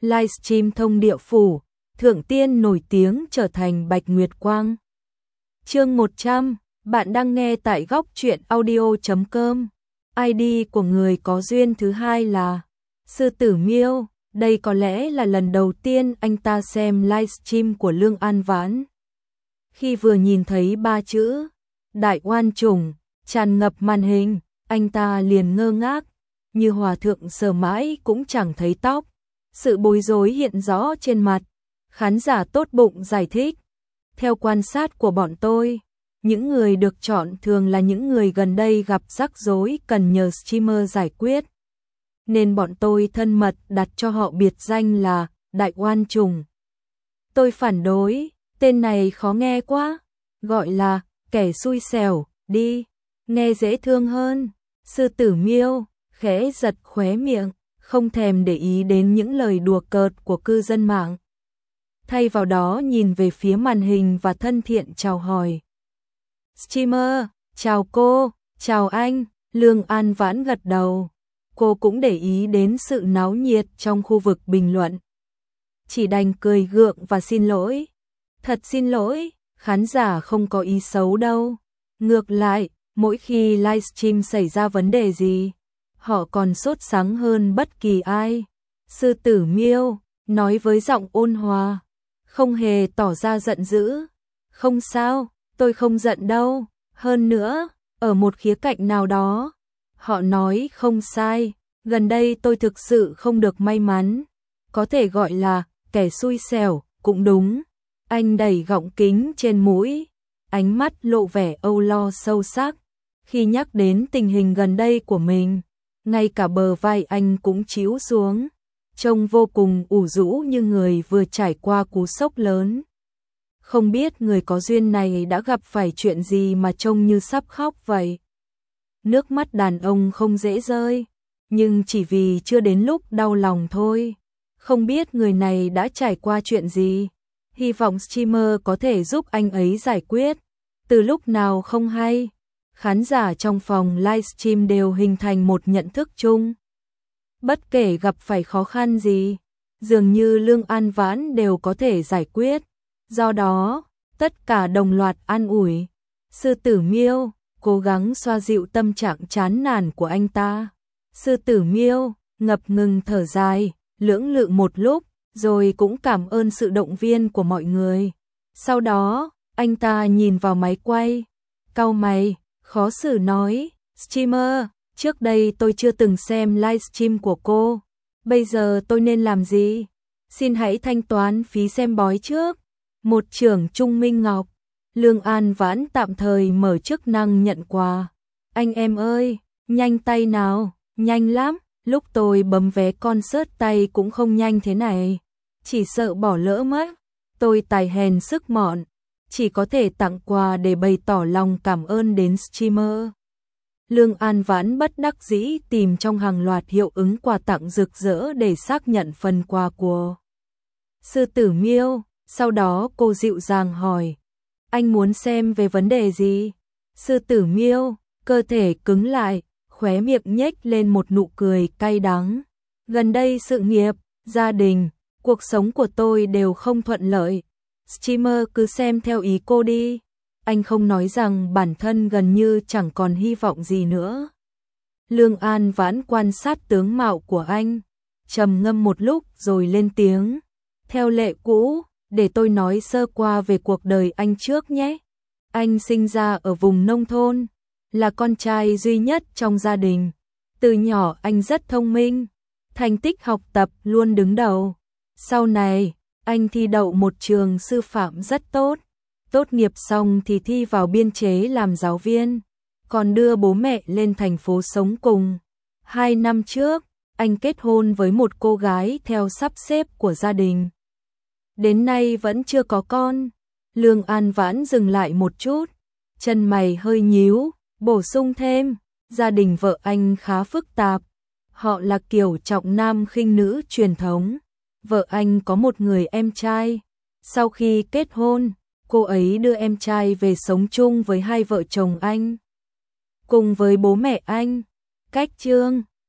livestream thông địa phủ, thượng tiên nổi tiếng trở thành Bạch Nguyệt Quang. Chương 100, bạn đang nghe tại góc truyện audio.com. ID của người có duyên thứ hai là Sư Tử Miêu. Đây có lẽ là lần đầu tiên anh ta xem livestream của Lương An Vãn. Khi vừa nhìn thấy ba chữ Đại Oan Trùng tràn ngập màn hình, anh ta liền ngơ ngác, như hòa thượng sờ mãi cũng chẳng thấy tóc. Sự bối rối hiện rõ trên mặt. Khán giả tốt bụng giải thích. Theo quan sát của bọn tôi, những người được chọn thường là những người gần đây gặp rắc rối cần nhờ streamer giải quyết. Nên bọn tôi thân mật đặt cho họ biệt danh là Đại Oan Trùng. Tôi phản đối, tên này khó nghe quá, gọi là kẻ xui xẻo đi, nghe dễ thương hơn. Sư Tử Miêu khẽ giật khóe miệng, không thèm để ý đến những lời đùa cợt của cư dân mạng. Thay vào đó nhìn về phía màn hình và thân thiện chào hỏi. Streamer, chào cô, chào anh. Lương An Vãn gật đầu. Cô cũng để ý đến sự náo nhiệt trong khu vực bình luận. Chỉ đành cười gượng và xin lỗi. Thật xin lỗi, khán giả không có ý xấu đâu. Ngược lại, mỗi khi livestream xảy ra vấn đề gì, họ còn sốt sắng hơn bất kỳ ai. Sư Tử Miêu nói với giọng ôn hòa, không hề tỏ ra giận dữ. Không sao, tôi không giận đâu. Hơn nữa, ở một khía cạnh nào đó, họ nói không sai. Gần đây tôi thực sự không được may mắn, có thể gọi là kẻ xui xẻo cũng đúng. Anh đẩy gọng kính trên mũi, ánh mắt lộ vẻ âu lo sâu sắc. Khi nhắc đến tình hình gần đây của mình, ngay cả bờ vai anh cũng chíu xuống, trông vô cùng ủ rũ như người vừa trải qua cú sốc lớn. Không biết người có duyên này đã gặp phải chuyện gì mà trông như sắp khóc vậy. Nước mắt đàn ông không dễ rơi, nhưng chỉ vì chưa đến lúc đau lòng thôi. Không biết người này đã trải qua chuyện gì, hy vọng streamer có thể giúp anh ấy giải quyết. Từ lúc nào không hay, khán giả trong phòng livestream đều hình thành một nhận thức chung. Bất kể gặp phải khó khăn gì, dường như Lương An Vãn đều có thể giải quyết. Do đó, tất cả đồng loạt an ủi. Sư Tử Miêu cố gắng xoa dịu tâm trạng chán nản của anh ta. Sư Tử Miêu ngập ngừng thở dài, lưỡng lự một lúc, rồi cũng cảm ơn sự động viên của mọi người. Sau đó, anh ta nhìn vào máy quay, cau mày, khó xử nói, streamer, trước đây tôi chưa từng xem livestream của cô. Bây giờ tôi nên làm gì? Xin hãy thanh toán phí xem bói trước. Một trưởng Trung Minh Ngọc. Lương An Vãn tạm thời mở chức năng nhận quà. Anh em ơi, nhanh tay nào, nhanh lắm. Lúc tôi bấm vé concert tay cũng không nhanh thế này. Chỉ sợ bỏ lỡ mất. Tôi tài hèn sức mọn, chỉ có thể tặng quà để bày tỏ lòng cảm ơn đến streamer. Lương An Vãn bất đắc dĩ tìm trong hàng loạt hiệu ứng quà tặng rực rỡ để xác nhận phần quà của Sư Tử Miêu. Sau đó cô dịu dàng hỏi, anh muốn xem về vấn đề gì? Sư Tử Miêu, cơ thể cứng lại, khóe miệng nhếch lên một nụ cười cay đắng. Gần đây sự nghiệp, gia đình, cuộc sống của tôi đều không thuận lợi. Streamer cứ xem theo ý cô đi. Anh không nói rằng bản thân gần như chẳng còn hy vọng gì nữa. Lương An Vãn quan sát tướng mạo của anh, trầm ngâm một lúc rồi lên tiếng. Theo lệ cũ, để tôi nói sơ qua về cuộc đời anh trước nhé. Anh sinh ra ở vùng nông thôn, là con trai duy nhất trong gia đình. Từ nhỏ anh rất thông minh, thành tích học tập luôn đứng đầu. Sau này, anh thi đậu một trường sư phạm rất tốt. Tốt nghiệp xong thì thi vào biên chế làm giáo viên, còn đưa bố mẹ lên thành phố sống cùng. 2 năm trước, anh kết hôn với một cô gái theo sắp xếp của gia đình. Đến nay vẫn chưa có con. Lương An Vãn dừng lại một chút, chân mày hơi nhíu, bổ sung thêm, gia đình vợ anh khá phức tạp. Họ là kiểu trọng nam khinh nữ truyền thống. Vợ anh có một người em trai. Sau khi kết hôn, cô ấy đưa em trai về sống chung với hai vợ chồng anh, cùng với bố mẹ anh. Cách Trương